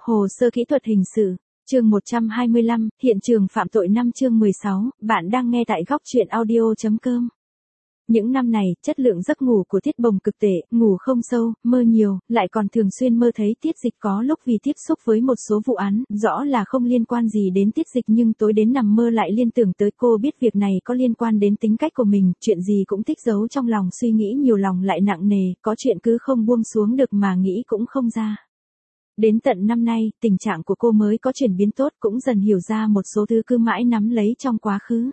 Hồ sơ kỹ thuật hình sự, chương 125, hiện trường phạm tội 5 chương 16, bạn đang nghe tại góc truyện audio.com. Những năm này, chất lượng giấc ngủ của Tiết Bồng cực tệ, ngủ không sâu, mơ nhiều, lại còn thường xuyên mơ thấy Tiết Dịch có lúc vì tiếp xúc với một số vụ án, rõ là không liên quan gì đến Tiết Dịch nhưng tối đến nằm mơ lại liên tưởng tới cô biết việc này có liên quan đến tính cách của mình, chuyện gì cũng thích giấu trong lòng suy nghĩ nhiều lòng lại nặng nề, có chuyện cứ không buông xuống được mà nghĩ cũng không ra. Đến tận năm nay, tình trạng của cô mới có chuyển biến tốt cũng dần hiểu ra một số thứ cứ mãi nắm lấy trong quá khứ.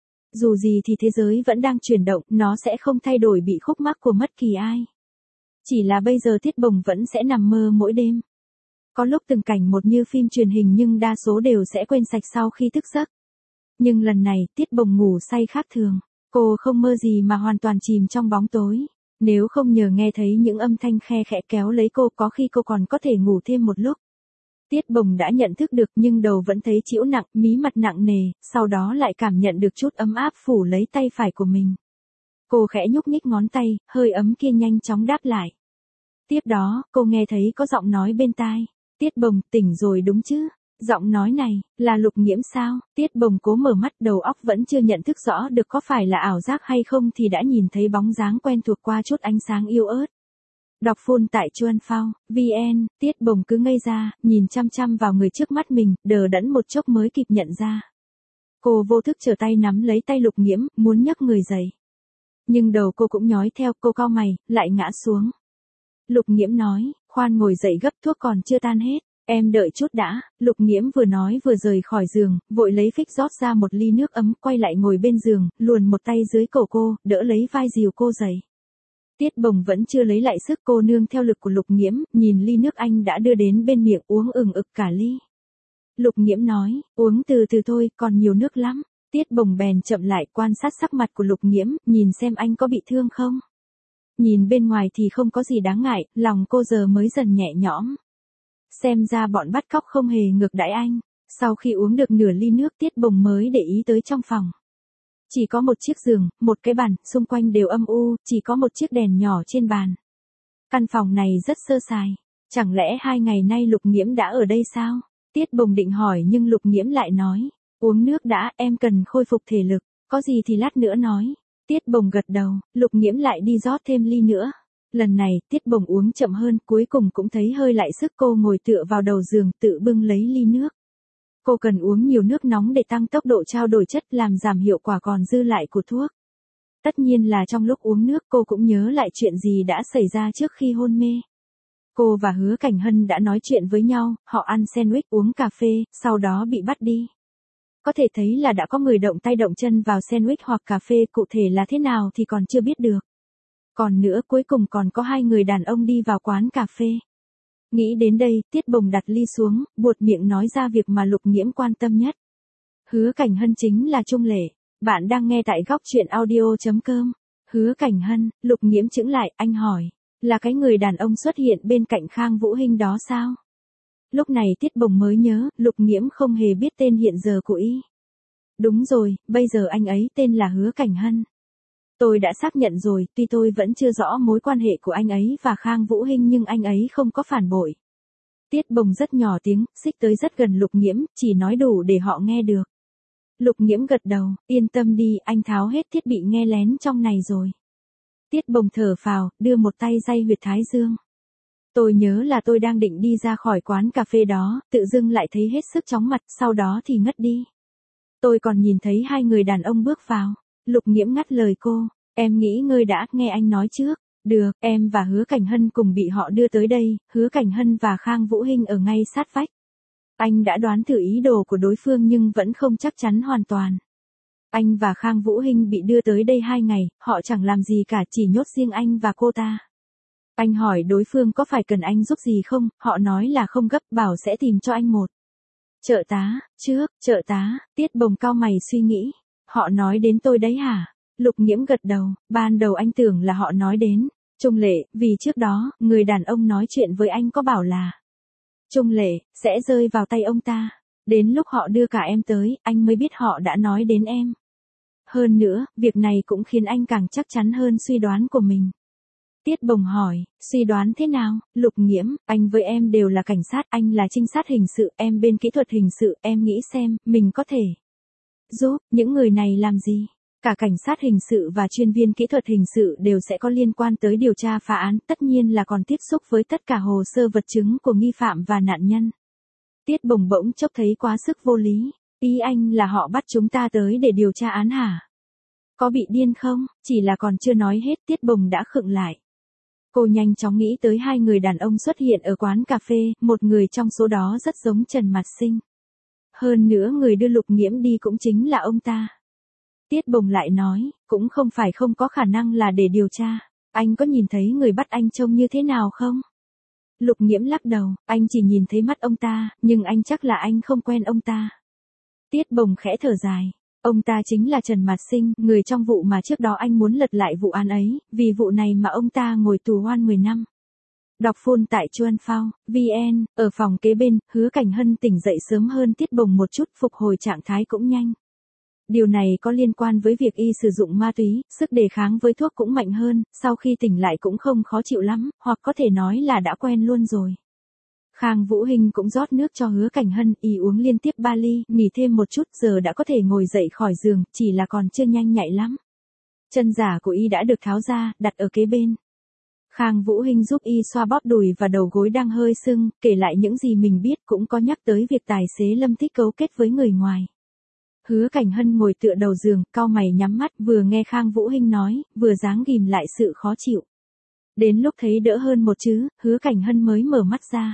Dù gì thì thế giới vẫn đang chuyển động, nó sẽ không thay đổi bị khúc mắc của bất kỳ ai. Chỉ là bây giờ Tiết Bồng vẫn sẽ nằm mơ mỗi đêm. Có lúc từng cảnh một như phim truyền hình nhưng đa số đều sẽ quên sạch sau khi thức giấc. Nhưng lần này, Tiết Bồng ngủ say khác thường. Cô không mơ gì mà hoàn toàn chìm trong bóng tối. Nếu không nhờ nghe thấy những âm thanh khe khẽ kéo lấy cô có khi cô còn có thể ngủ thêm một lúc. Tiết Bồng đã nhận thức được nhưng đầu vẫn thấy chịu nặng, mí mặt nặng nề, sau đó lại cảm nhận được chút ấm áp phủ lấy tay phải của mình. Cô khẽ nhúc nhích ngón tay, hơi ấm kia nhanh chóng đáp lại. Tiếp đó, cô nghe thấy có giọng nói bên tai. Tiết Bồng, tỉnh rồi đúng chứ? Giọng nói này, là Lục Nghiễm sao? Tiết Bồng cố mở mắt, đầu óc vẫn chưa nhận thức rõ được có phải là ảo giác hay không thì đã nhìn thấy bóng dáng quen thuộc qua chút ánh sáng yếu ớt. Đọc phun tại Chuan Phao, VN, Tiết Bồng cứ ngây ra, nhìn chăm chăm vào người trước mắt mình, đờ đẫn một chốc mới kịp nhận ra. Cô vô thức trở tay nắm lấy tay Lục Nghiễm, muốn nhấc người dậy. Nhưng đầu cô cũng nhói theo, cô cau mày, lại ngã xuống. Lục Nghiễm nói, khoan ngồi dậy gấp thuốc còn chưa tan hết, em đợi chút đã. Lục Nghiễm vừa nói vừa rời khỏi giường, vội lấy phích rót ra một ly nước ấm, quay lại ngồi bên giường, luồn một tay dưới cổ cô, đỡ lấy vai dìu cô dậy. Tiết Bồng vẫn chưa lấy lại sức, cô nương theo lực của Lục Nghiễm, nhìn ly nước anh đã đưa đến bên miệng uống ừng ực cả ly. Lục Nghiễm nói, uống từ từ thôi, còn nhiều nước lắm. Tiết Bồng bèn chậm lại quan sát sắc mặt của Lục Nghiễm, nhìn xem anh có bị thương không. Nhìn bên ngoài thì không có gì đáng ngại, lòng cô giờ mới dần nhẹ nhõm. Xem ra bọn bắt cóc không hề ngược đãi anh. Sau khi uống được nửa ly nước, Tiết Bồng mới để ý tới trong phòng. Chỉ có một chiếc giường, một cái bàn, xung quanh đều âm u, chỉ có một chiếc đèn nhỏ trên bàn. Căn phòng này rất sơ sài. Chẳng lẽ 2 ngày nay Lục Nghiễm đã ở đây sao? Tiết Bồng định hỏi nhưng Lục Nghiễm lại nói, uống nước đã, em cần khôi phục thể lực, có gì thì lát nữa nói. Tiết Bồng gật đầu, Lục Nghiễm lại đi rót thêm ly nữa. Lần này, Tiết Bồng uống chậm hơn, cuối cùng cũng thấy hơi lại sức, cô ngồi tựa vào đầu giường, tự bưng lấy ly nước. Cô cần uống nhiều nước nóng để tăng tốc độ trao đổi chất, làm giảm hiệu quả còn dư lại của thuốc. Tất nhiên là trong lúc uống nước cô cũng nhớ lại chuyện gì đã xảy ra trước khi hôn mê. Cô và Hứa Cảnh Hân đã nói chuyện với nhau, họ ăn sandwich uống cà phê, sau đó bị bắt đi. Có thể thấy là đã có người động tay động chân vào sandwich hoặc cà phê, cụ thể là thế nào thì còn chưa biết được. Còn nữa, cuối cùng còn có 2 người đàn ông đi vào quán cà phê. Nghĩ đến đây, Tiết Bồng đặt ly xuống, buột miệng nói ra việc mà Lục Nghiễm quan tâm nhất. Hứa Cảnh Hân chính là Trung Lệ. Bạn đang nghe tại góc truyện audio.com. Hứa Cảnh Hân, Lục Nghiễm chững lại, anh hỏi. Là cái người đàn ông xuất hiện bên cạnh Khang Vũ Hinh đó sao? Lúc này Tiết Bồng mới nhớ, Lục Nghiễm không hề biết tên hiện giờ của y. Đúng rồi, bây giờ anh ấy tên là Hứa Cảnh Hân. Tôi đã xác nhận rồi, tuy tôi vẫn chưa rõ mối quan hệ của anh ấy và Khang Vũ Hinh nhưng anh ấy không có phản bội. Tiết Bồng rất nhỏ tiếng, xích tới rất gần Lục Nghiễm, chỉ nói đủ để họ nghe được. Lục Nghiễm gật đầu, yên tâm đi, anh tháo hết thiết bị nghe lén trong này rồi. Tiết Bồng thở phào, đưa một tay day huyệt thái dương. Tôi nhớ là tôi đang định đi ra khỏi quán cà phê đó, tự dưng lại thấy hết sức chóng mặt, sau đó thì ngất đi. Tôi còn nhìn thấy 2 người đàn ông bước vào. Lục Nghiễm ngắt lời cô, em nghĩ ngươi đã nghe anh nói trước. Được, em và Hứa Cảnh Hân cùng bị họ đưa tới đây, Hứa Cảnh Hân và Khang Vũ Hinh ở ngay sát vách. Anh đã đoán thử ý đồ của đối phương nhưng vẫn không chắc chắn hoàn toàn. Anh và Khang Vũ Hinh bị đưa tới đây 2 ngày, họ chẳng làm gì cả, chỉ nhốt riêng anh và cô ta. Anh hỏi đối phương có phải cần anh giúp gì không, họ nói là không gấp, bảo sẽ tìm cho anh một trợ tá. Trợ tá. Tiết Bồng cau mày suy nghĩ. Họ nói đến tôi đấy hả? Lục Nghiễm gật đầu, ban đầu anh tưởng là họ nói đến Trung Lệ, vì trước đó, người đàn ông nói chuyện với anh có bảo là Trung Lệ sẽ rơi vào tay ông ta. Đến lúc họ đưa cả em tới, anh mới biết họ đã nói đến em. Hơn nữa, việc này cũng khiến anh càng chắc chắn hơn suy đoán của mình. Tiết Bồng hỏi, suy đoán thế nào? Lục Nghiễm, anh với em đều là cảnh sát, anh là trinh sát hình sự, em bên kỹ thuật hình sự, em nghĩ xem, mình có thể giúp những người này làm gì? Cả cảnh sát hình sự và chuyên viên kỹ thuật hình sự đều sẽ có liên quan tới điều tra phá án, tất nhiên là còn tiếp xúc với tất cả hồ sơ vật chứng của nghi phạm và nạn nhân. Tiết Bồng bỗng chốc thấy quá sức vô lý. Ý anh là họ bắt chúng ta tới để điều tra án hả? Có bị điên không? Chỉ là còn chưa nói hết, Tiết Bồng đã khựng lại. Cô nhanh chóng nghĩ tới hai người đàn ông xuất hiện ở quán cà phê, một người trong số đó rất giống Trần Mạt Sinh. Hơn nữa người đưa Lục Nghiễm đi cũng chính là ông ta. Tiết Bồng lại nói, cũng không phải không có khả năng là để điều tra. Anh có nhìn thấy người bắt anh trông như thế nào không? Lục Nghiễm lắc đầu, anh chỉ nhìn thấy mắt ông ta, nhưng anh chắc là anh không quen ông ta. Tiết Bồng khẽ thở dài. Ông ta chính là Trần Mạt Sinh, người trong vụ mà trước đó anh muốn lật lại vụ án ấy, vì vụ này mà ông ta ngồi tù oan 10 năm. Đọc full tại Chuan Phao, VN, ở phòng kế bên, Hứa Cảnh Hân tỉnh dậy sớm hơn Tiết Bồng một chút, phục hồi trạng thái cũng nhanh. Điều này có liên quan với việc y sử dụng ma túy, sức đề kháng với thuốc cũng mạnh hơn, sau khi tỉnh lại cũng không khó chịu lắm, hoặc có thể nói là đã quen luôn rồi. Khang Vũ Hinh cũng rót nước cho Hứa Cảnh Hân, y uống liên tiếp 3 ly, nghỉ thêm một chút giờ đã có thể ngồi dậy khỏi giường, chỉ là còn chưa nhanh nhạy lắm. Chân giả của y đã được tháo ra, đặt ở kế bên. Khang Vũ Hinh giúp y xoa bóp đùi và đầu gối đang hơi sưng, kể lại những gì mình biết, cũng có nhắc tới việc tài xế Lâm Tích cấu kết với người ngoài. Hứa Cảnh Hân ngồi tựa đầu giường, cau mày nhắm mắt, vừa nghe Khang Vũ Hinh nói, vừa dáng ghìm lại sự khó chịu. Đến lúc thấy đỡ hơn một chứ, Hứa Cảnh Hân mới mở mắt ra.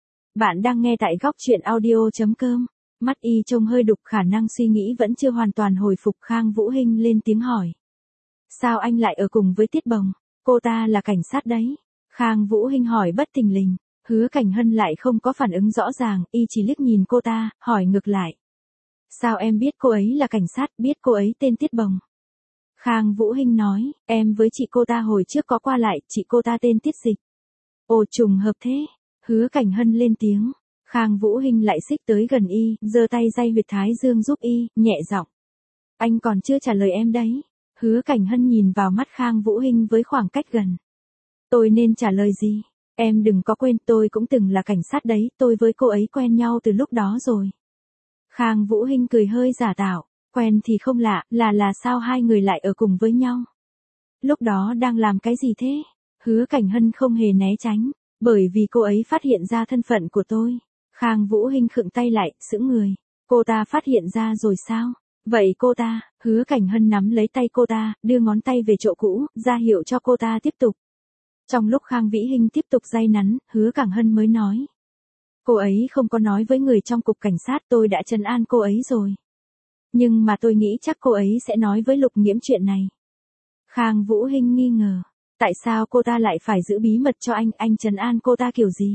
Bạn đang nghe tại góc truyện audio.com. Mắt y trông hơi đục, khả năng suy nghĩ vẫn chưa hoàn toàn hồi phục. Khang Vũ Hinh lên tiếng hỏi. Sao anh lại ở cùng với Tiết Bồng? Cô ta là cảnh sát đấy. Khang Vũ Hinh hỏi bất thình lình. Hứa Cảnh Hân lại không có phản ứng rõ ràng, y chỉ liếc nhìn cô ta, hỏi ngược lại. Sao em biết cô ấy là cảnh sát, biết cô ấy tên Tiết Bồng? Khang Vũ Hinh nói, em với chị cô ta hồi trước có qua lại, chị cô ta tên Tiết Dịch. Ồ, trùng hợp thế. Hứa Cảnh Hân lên tiếng. Khang Vũ Hinh lại xích tới gần y, giơ tay day huyệt thái dương giúp y, nhẹ giọng. Anh còn chưa trả lời em đấy. Hứa Cảnh Hân nhìn vào mắt Khang Vũ Hinh với khoảng cách gần. Tôi nên trả lời gì? Em đừng có quên, tôi cũng từng là cảnh sát đấy, tôi với cô ấy quen nhau từ lúc đó rồi. Khang Vũ Hinh cười hơi giả tạo, quen thì không lạ, là sao hai người lại ở cùng với nhau? Lúc đó đang làm cái gì thế? Hứa Cảnh Hân không hề né tránh, bởi vì cô ấy phát hiện ra thân phận của tôi. Khang Vũ Hinh khựng tay lại, sững người. Cô ta phát hiện ra rồi sao? Vậy cô ta, Hứa Cảnh Hân nắm lấy tay cô ta, đưa ngón tay về chỗ cũ, ra hiệu cho cô ta tiếp tục. Trong lúc Khang Vĩ Hinh tiếp tục day nắn, Hứa Cảnh Hân mới nói. Cô ấy không có nói với người trong cục cảnh sát, tôi đã trấn an cô ấy rồi. Nhưng mà tôi nghĩ chắc cô ấy sẽ nói với Lục Nghiễm chuyện này. Khang Vũ Hinh nghi ngờ. Tại sao cô ta lại phải giữ bí mật cho anh trấn an cô ta kiểu gì?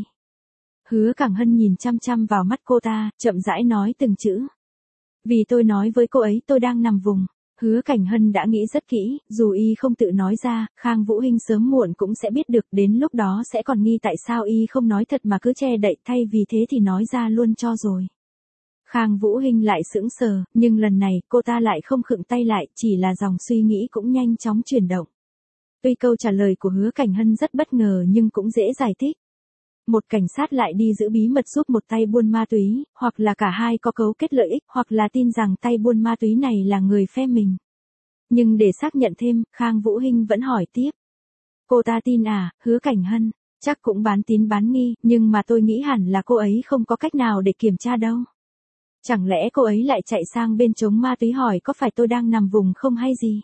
Hứa Cảnh Hân nhìn chăm chăm vào mắt cô ta, chậm rãi nói từng chữ. Vì tôi nói với cô ấy tôi đang nằm vùng. Hứa Cảnh Hân đã nghĩ rất kỹ, dù y không tự nói ra, Khang Vũ Hinh sớm muộn cũng sẽ biết được, đến lúc đó sẽ còn nghi tại sao y không nói thật mà cứ che đậy, thay vì thế thì nói ra luôn cho rồi. Khang Vũ Hinh lại sững sờ, nhưng lần này cô ta lại không khựng tay lại, chỉ là dòng suy nghĩ cũng nhanh chóng chuyển động. Tuy câu trả lời của Hứa Cảnh Hân rất bất ngờ nhưng cũng dễ giải thích. Một cảnh sát lại đi giữ bí mật giúp một tay buôn ma túy, hoặc là cả hai có cấu kết lợi ích, hoặc là tin rằng tay buôn ma túy này là người phe mình. Nhưng để xác nhận thêm, Khang Vũ Hinh vẫn hỏi tiếp. Cô ta tin à? Hứa Cảnh Hân, chắc cũng bán tín bán nghi, nhưng mà tôi nghĩ hẳn là cô ấy không có cách nào để kiểm tra đâu. Chẳng lẽ cô ấy lại chạy sang bên chống ma túy hỏi có phải tôi đang nằm vùng không hay gì?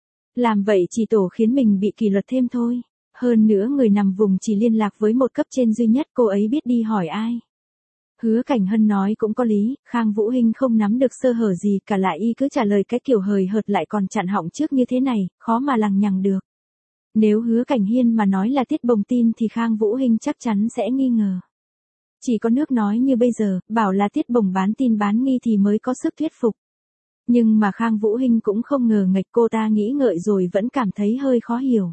Làm vậy chỉ tổ khiến mình bị kỷ luật thêm thôi. Hơn nữa người nằm vùng chỉ liên lạc với một cấp trên duy nhất, cô ấy biết đi hỏi ai. Hứa Cảnh Hân nói cũng có lý, Khang Vũ Hinh không nắm được sơ hở gì cả, lại y cứ trả lời cái kiểu hời hợt lại còn chặn họng trước như thế này, khó mà lằng nhằng được. Nếu Hứa Cảnh Hiên mà nói là Tiết Bồng tin thì Khang Vũ Hinh chắc chắn sẽ nghi ngờ. Chỉ có nước nói như bây giờ, bảo là Tiết Bồng bán tin bán nghi thì mới có sức thuyết phục. Nhưng mà Khang Vũ Hinh cũng không ngờ nghệch, cô ta nghĩ ngợi rồi vẫn cảm thấy hơi khó hiểu.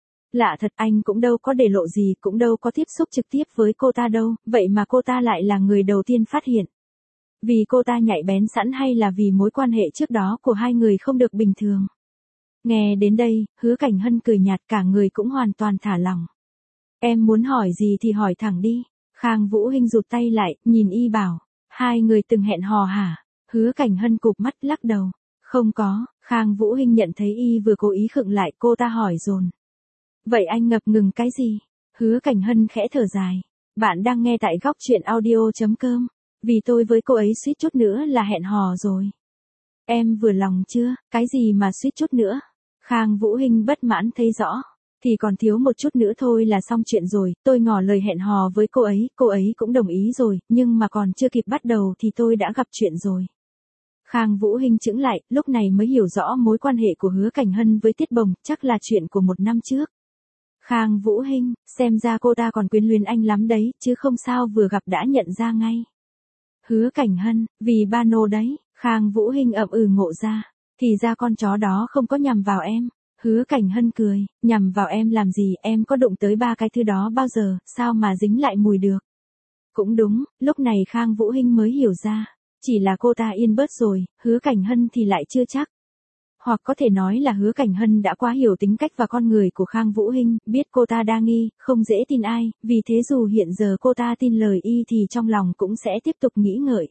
Lạ thật, anh cũng đâu có để lộ gì, cũng đâu có tiếp xúc trực tiếp với cô ta đâu, vậy mà cô ta lại là người đầu tiên phát hiện. Vì cô ta nhạy bén sẵn hay là vì mối quan hệ trước đó của hai người không được bình thường? Nghe đến đây, Hứa Cảnh Hân cười nhạt, cả người cũng hoàn toàn thả lỏng. Em muốn hỏi gì thì hỏi thẳng đi. Khang Vũ Hinh rụt tay lại, nhìn y bảo. Hai người từng hẹn hò hả? Hứa Cảnh Hân cụp mắt lắc đầu. Không có. Khang Vũ Hinh nhận thấy y vừa cố ý khựng lại, cô ta hỏi dồn. Vậy anh ngập ngừng cái gì? Hứa Cảnh Hân khẽ thở dài. Bạn đang nghe tại góc truyện audio.com. Vì tôi với cô ấy suýt chút nữa là hẹn hò rồi. Em vừa lòng chưa? Cái gì mà suýt chút nữa? Khang Vũ Hinh bất mãn thấy rõ. Thì còn thiếu một chút nữa thôi là xong chuyện rồi, tôi ngỏ lời hẹn hò với cô ấy cũng đồng ý rồi, nhưng mà còn chưa kịp bắt đầu thì tôi đã gặp chuyện rồi. Khang Vũ Hinh chững lại, lúc này mới hiểu rõ mối quan hệ của Hứa Cảnh Hân với Tiết Bồng, chắc là chuyện của một năm trước. Khang Vũ Hinh, xem ra cô ta còn quyến luyến anh lắm đấy, chứ không sao vừa gặp đã nhận ra ngay. Hứa Cảnh Hân, vì ba nô đấy. Khang Vũ Hinh ậm ngộ ra. Thì ra con chó đó không có nhằm vào em. Hứa Cảnh Hân cười, nhằm vào em làm gì, em có đụng tới ba cái thứ đó bao giờ, sao mà dính lại mùi được. Cũng đúng, lúc này Khang Vũ Hinh mới hiểu ra. Chỉ là cô ta yên bớt rồi, Hứa Cảnh Hân thì lại chưa chắc. Hoặc có thể nói là Hứa Cảnh Hân đã quá hiểu tính cách và con người của Khang Vũ Hinh, biết cô ta đa nghi, không dễ tin ai, vì thế dù hiện giờ cô ta tin lời y thì trong lòng cũng sẽ tiếp tục nghĩ ngợi.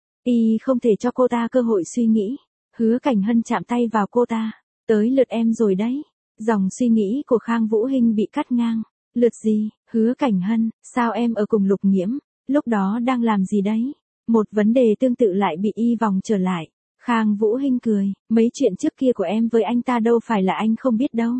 Y không thể cho cô ta cơ hội suy nghĩ. Hứa Cảnh Hân chạm tay vào cô ta. Tới lượt em rồi đấy. Dòng suy nghĩ của Khang Vũ Hinh bị cắt ngang. Lượt gì? Hứa Cảnh Hân, sao em ở cùng Lục Nghiễm? Lúc đó đang làm gì đấy? Một vấn đề tương tự lại bị y vòng trở lại. Khang Vũ Hinh cười, mấy chuyện trước kia của em với anh ta đâu phải là anh không biết đâu.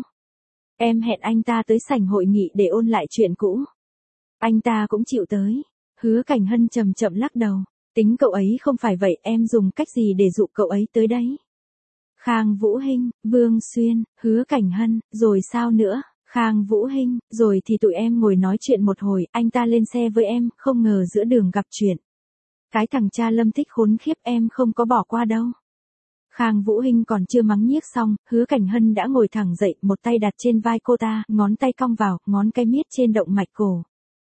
Em hẹn anh ta tới sảnh hội nghị để ôn lại chuyện cũ. Anh ta cũng chịu tới. Hứa Cảnh Hân chậm chậm lắc đầu. Tính cậu ấy không phải vậy, em dùng cách gì để dụ cậu ấy tới đấy? Khang Vũ Hinh, Vương Xuyên, Hứa Cảnh Hân, rồi sao nữa? Khang Vũ Hinh, rồi thì tụi em ngồi nói chuyện một hồi, anh ta lên xe với em, không ngờ giữa đường gặp chuyện. Cái thằng cha Lâm thích khốn khiếp, em không có bỏ qua đâu. Khang Vũ Hinh còn chưa mắng nhiếc xong, Hứa Cảnh Hân đã ngồi thẳng dậy, một tay đặt trên vai cô ta, ngón tay cong vào, ngón cái miết trên động mạch cổ.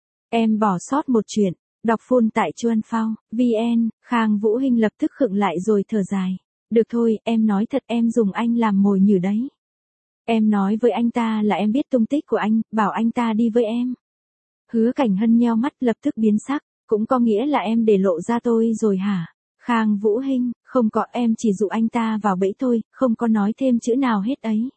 Em bỏ sót một chuyện. Đọc full tại Chuan Phao, VN, Khang Vũ Hinh lập tức khựng lại rồi thở dài. Được thôi, em nói thật, em dùng anh làm mồi nhử đấy. Em nói với anh ta là em biết tung tích của anh, bảo anh ta đi với em. Hứa Cảnh Hân nheo mắt lập tức biến sắc, cũng có nghĩa là em để lộ ra tôi rồi hả? Khang Vũ Hinh, không có, em chỉ dụ anh ta vào bẫy thôi, không có nói thêm chữ nào hết ấy.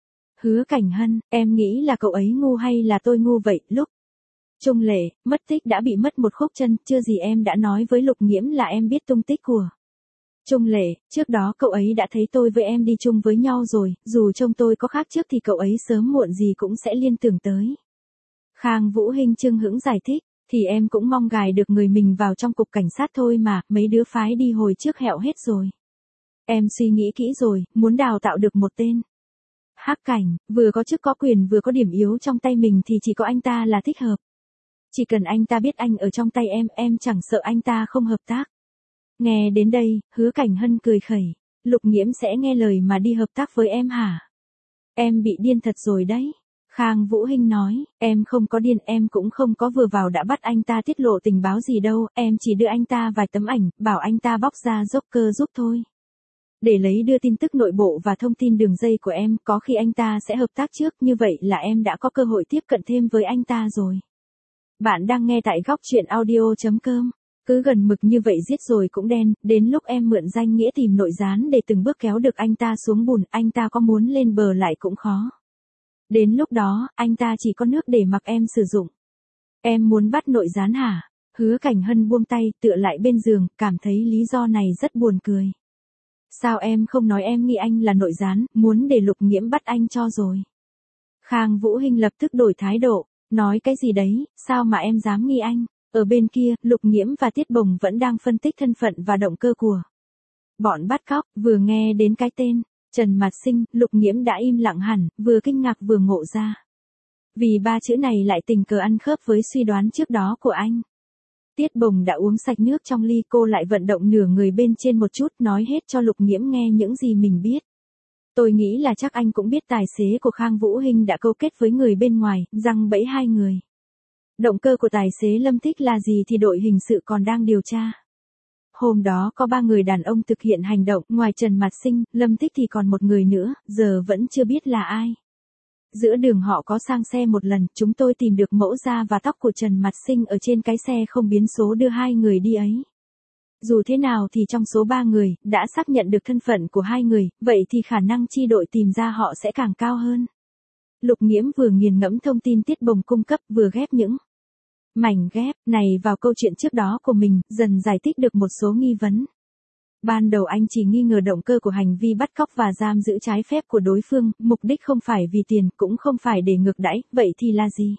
Hứa Cảnh Hân, em nghĩ là cậu ấy ngu hay là tôi ngu vậy? Lúc Trung Lệ, mất tích đã bị mất một khúc chân, chưa gì em đã nói với Lục Nghiễm là em biết tung tích của Trung Lệ, trước đó cậu ấy đã thấy tôi với em đi chung với nhau rồi, dù trông tôi có khác trước thì cậu ấy sớm muộn gì cũng sẽ liên tưởng tới. Khang Vũ Hinh chưng hững giải thích, thì em cũng mong gài được người mình vào trong cục cảnh sát thôi mà, mấy đứa phái đi hồi trước hẹo hết rồi. Em suy nghĩ kỹ rồi, muốn đào tạo được một tên Hắc Cảnh, vừa có chức có quyền vừa có điểm yếu trong tay mình thì chỉ có anh ta là thích hợp. Chỉ cần anh ta biết anh ở trong tay em chẳng sợ anh ta không hợp tác. Nghe đến đây, Hứa Cảnh Hân cười khẩy. Lục Nghiễm sẽ nghe lời mà đi hợp tác với em hả? Em bị điên thật rồi đấy. Khang Vũ Hinh nói, em không có điên, em cũng không có vừa vào đã bắt anh ta tiết lộ tình báo gì đâu, em chỉ đưa anh ta vài tấm ảnh, bảo anh ta bóc ra Joker giúp thôi. Để lấy đưa tin tức nội bộ và thông tin đường dây của em, có khi anh ta sẽ hợp tác trước, như vậy là em đã có cơ hội tiếp cận thêm với anh ta rồi. Bạn đang nghe tại góc truyện audio.com. Cứ gần mực như vậy giết rồi cũng đen, đến lúc em mượn danh nghĩa tìm nội gián để từng bước kéo được anh ta xuống bùn, anh ta có muốn lên bờ lại cũng khó. Đến lúc đó, anh ta chỉ có nước để mặc em sử dụng. Em muốn bắt nội gián hả? Hứa Cảnh Hân buông tay, tựa lại bên giường, cảm thấy lý do này rất buồn cười. Sao em không nói em nghi anh là nội gián, muốn để Lục Nghiễm bắt anh cho rồi. Khang Vũ Hinh lập tức đổi thái độ, nói cái gì đấy, sao mà em dám nghi anh? Ở bên kia, Lục Nghiễm và Tiết Bồng vẫn đang phân tích thân phận và động cơ của bọn bắt cóc, vừa nghe đến cái tên Trần Mạt Sinh, Lục Nghiễm đã im lặng hẳn, vừa kinh ngạc vừa ngộ ra. Vì ba chữ này lại tình cờ ăn khớp với suy đoán trước đó của anh. Tiết Bồng đã uống sạch nước trong ly, cô lại vận động nửa người bên trên một chút, nói hết cho Lục Nghiễm nghe những gì mình biết. Tôi nghĩ là chắc anh cũng biết tài xế của Khang Vũ Hinh đã câu kết với người bên ngoài, giăng bẫy hai người. Động cơ của tài xế Lâm Thích là gì thì đội hình sự còn đang điều tra. Hôm đó có 3 người đàn ông thực hiện hành động, ngoài Trần Mạt Sinh, Lâm Tích thì còn một người nữa, giờ vẫn chưa biết là ai. Giữa đường họ có sang xe một lần, chúng tôi tìm được mẫu da và tóc của Trần Mạt Sinh ở trên cái xe không biến số đưa 2 người đi ấy. Dù thế nào thì trong số 3 người, đã xác nhận được thân phận của 2 người, vậy thì khả năng chi đội tìm ra họ sẽ càng cao hơn. Lục Nghiễm vừa nghiền ngẫm thông tin Tiết Bồng cung cấp vừa ghép những mảnh ghép này vào câu chuyện trước đó của mình, dần giải thích được một số nghi vấn. Ban đầu anh chỉ nghi ngờ động cơ của hành vi bắt cóc và giam giữ trái phép của đối phương, mục đích không phải vì tiền, cũng không phải để ngược đãi, vậy thì là gì?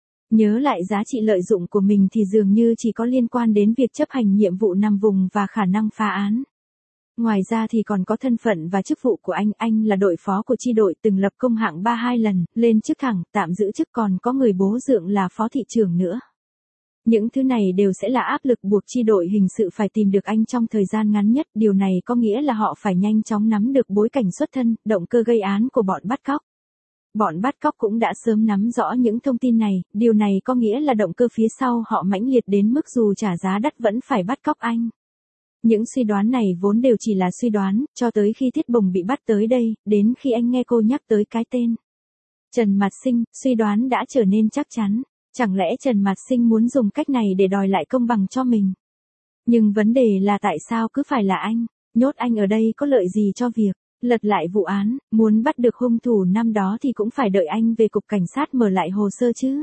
Nhớ lại giá trị lợi dụng của mình thì dường như chỉ có liên quan đến việc chấp hành nhiệm vụ nằm vùng và khả năng phá án. Ngoài ra thì còn có thân phận và chức vụ của anh là đội phó của chi đội từng lập công hạng 3-2 lần, lên chức thẳng, tạm giữ chức còn có người bố dượng là phó thị trưởng nữa. Những thứ này đều sẽ là áp lực buộc chi đội hình sự phải tìm được anh trong thời gian ngắn nhất, điều này có nghĩa là họ phải nhanh chóng nắm được bối cảnh xuất thân, động cơ gây án của bọn bắt cóc. Bọn bắt cóc cũng đã sớm nắm rõ những thông tin này, điều này có nghĩa là động cơ phía sau họ mãnh liệt đến mức dù trả giá đắt vẫn phải bắt cóc anh. Những suy đoán này vốn đều chỉ là suy đoán, cho tới khi Tiết Bồng bị bắt tới đây, đến khi anh nghe cô nhắc tới cái tên Trần Mạt Sinh, suy đoán đã trở nên chắc chắn. Chẳng lẽ Trần Mạt Sinh muốn dùng cách này để đòi lại công bằng cho mình? Nhưng vấn đề là tại sao cứ phải là anh? Nhốt anh ở đây có lợi gì cho việc lật lại vụ án, muốn bắt được hung thủ năm đó thì cũng phải đợi anh về cục cảnh sát mở lại hồ sơ chứ.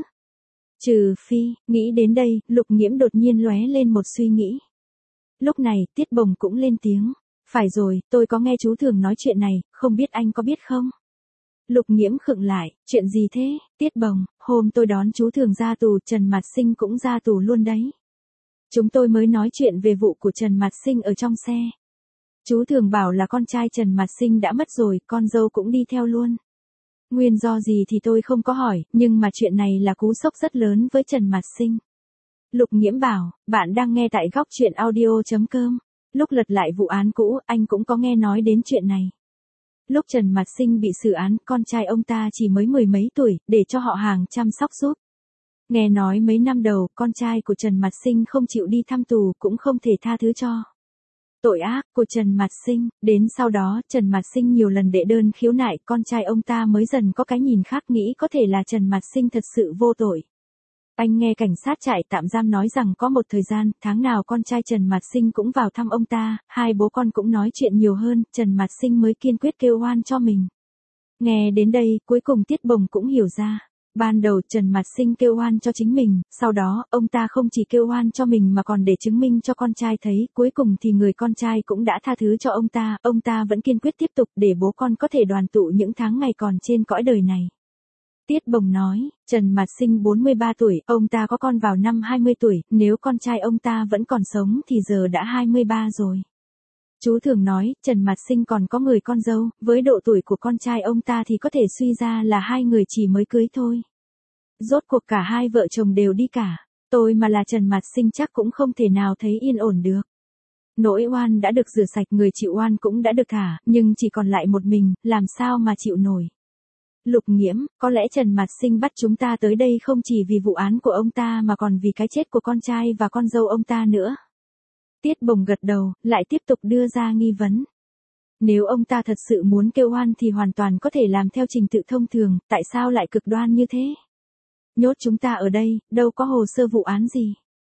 Trừ phi, nghĩ đến đây, Lục Nghiễm đột nhiên lóe lên một suy nghĩ. Lúc này, Tiết Bồng cũng lên tiếng. Phải rồi, tôi có nghe chú thường nói chuyện này, không biết anh có biết không? Lục Nghiễm khựng lại, chuyện gì thế, Tiết Bồng, hôm tôi đón chú thường ra tù, Trần Mạt Sinh cũng ra tù luôn đấy. Chúng tôi mới nói chuyện về vụ của Trần Mạt Sinh ở trong xe. Chú thường bảo là con trai Trần Mạt Sinh đã mất rồi, con dâu cũng đi theo luôn. Nguyên do gì thì tôi không có hỏi, nhưng mà chuyện này là cú sốc rất lớn với Trần Mạt Sinh. Lục Nghiễm bảo, bạn đang nghe tại góc truyện audio.com. Lúc lật lại vụ án cũ, anh cũng có nghe nói đến chuyện này. Lúc Trần Mạt Sinh bị xử án, con trai ông ta chỉ mới 10 mấy tuổi, để cho họ hàng chăm sóc giúp. Nghe nói mấy năm đầu, con trai của Trần Mạt Sinh không chịu đi thăm tù, cũng không thể tha thứ cho tội ác của Trần Mạt Sinh. Đến sau đó, Trần Mạt Sinh nhiều lần đệ đơn khiếu nại, con trai ông ta mới dần có cái nhìn khác, nghĩ có thể là Trần Mạt Sinh thật sự vô tội. Anh nghe cảnh sát trại tạm giam nói rằng có một thời gian, tháng nào con trai Trần Mạt Sinh cũng vào thăm ông ta, hai bố con cũng nói chuyện nhiều hơn, Trần Mạt Sinh mới kiên quyết kêu oan cho mình. Nghe đến đây, cuối cùng Tiết Bồng cũng hiểu ra. Ban đầu Trần Mạt Sinh kêu oan cho chính mình, sau đó, ông ta không chỉ kêu oan cho mình mà còn để chứng minh cho con trai thấy, cuối cùng thì người con trai cũng đã tha thứ cho ông ta vẫn kiên quyết tiếp tục để bố con có thể đoàn tụ những tháng ngày còn trên cõi đời này. Tiết Bồng nói, Trần Mạt Sinh 43 tuổi, ông ta có con vào năm 20 tuổi, nếu con trai ông ta vẫn còn sống thì giờ đã 23 rồi. Chú thường nói, Trần Mạt Sinh còn có người con dâu, với độ tuổi của con trai ông ta thì có thể suy ra là hai người chỉ mới cưới thôi. Rốt cuộc cả hai vợ chồng đều đi cả, tôi mà là Trần Mạt Sinh chắc cũng không thể nào thấy yên ổn được. Nỗi oan đã được rửa sạch, người chịu oan cũng đã được thả, nhưng chỉ còn lại một mình, làm sao mà chịu nổi. Lục Nghiễm, có lẽ Trần Mạt Sinh bắt chúng ta tới đây không chỉ vì vụ án của ông ta mà còn vì cái chết của con trai và con dâu ông ta nữa. Tiết Bồng gật đầu, lại tiếp tục đưa ra nghi vấn. Nếu ông ta thật sự muốn kêu oan thì hoàn toàn có thể làm theo trình tự thông thường, tại sao lại cực đoan như thế? Nhốt chúng ta ở đây, đâu có hồ sơ vụ án gì.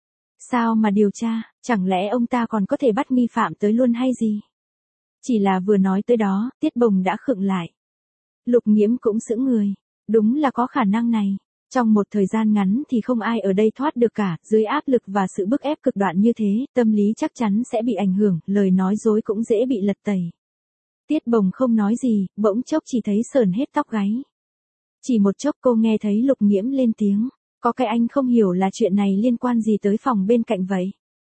Sao mà điều tra, chẳng lẽ ông ta còn có thể bắt nghi phạm tới luôn hay gì? Chỉ là vừa nói tới đó, Tiết Bồng đã khựng lại. Lục Nghiễm cũng sững người. Đúng là có khả năng này. Trong một thời gian ngắn thì không ai ở đây thoát được cả, dưới áp lực và sự bức ép cực đoạn như thế, tâm lý chắc chắn sẽ bị ảnh hưởng, lời nói dối cũng dễ bị lật tẩy. Tiết Bồng không nói gì, bỗng chốc chỉ thấy sờn hết tóc gáy. Chỉ một chốc cô nghe thấy Lục Nghiễm lên tiếng, có cái anh không hiểu là chuyện này liên quan gì tới phòng bên cạnh vậy.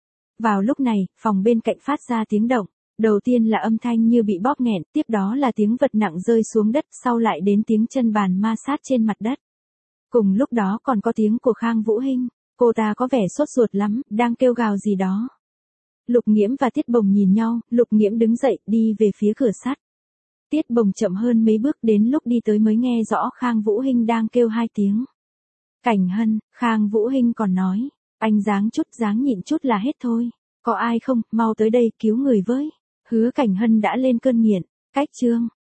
Vào lúc này, phòng bên cạnh phát ra tiếng động. Đầu tiên là âm thanh như bị bóp nghẹn, tiếp đó là tiếng vật nặng rơi xuống đất, sau lại đến tiếng chân bàn ma sát trên mặt đất. Cùng lúc đó còn có tiếng của Khang Vũ Hinh, cô ta có vẻ sốt ruột lắm, đang kêu gào gì đó. Lục Nghiễm và Tiết Bồng nhìn nhau, Lục Nghiễm đứng dậy, đi về phía cửa sắt. Tiết Bồng chậm hơn mấy bước, đến lúc đi tới mới nghe rõ Khang Vũ Hinh đang kêu hai tiếng. Cảnh Hân, Khang Vũ Hinh còn nói, anh dáng nhịn chút là hết thôi. Có ai không, mau tới đây cứu người với. Hứa Cảnh Hân đã lên cơn nghiện. Cách chương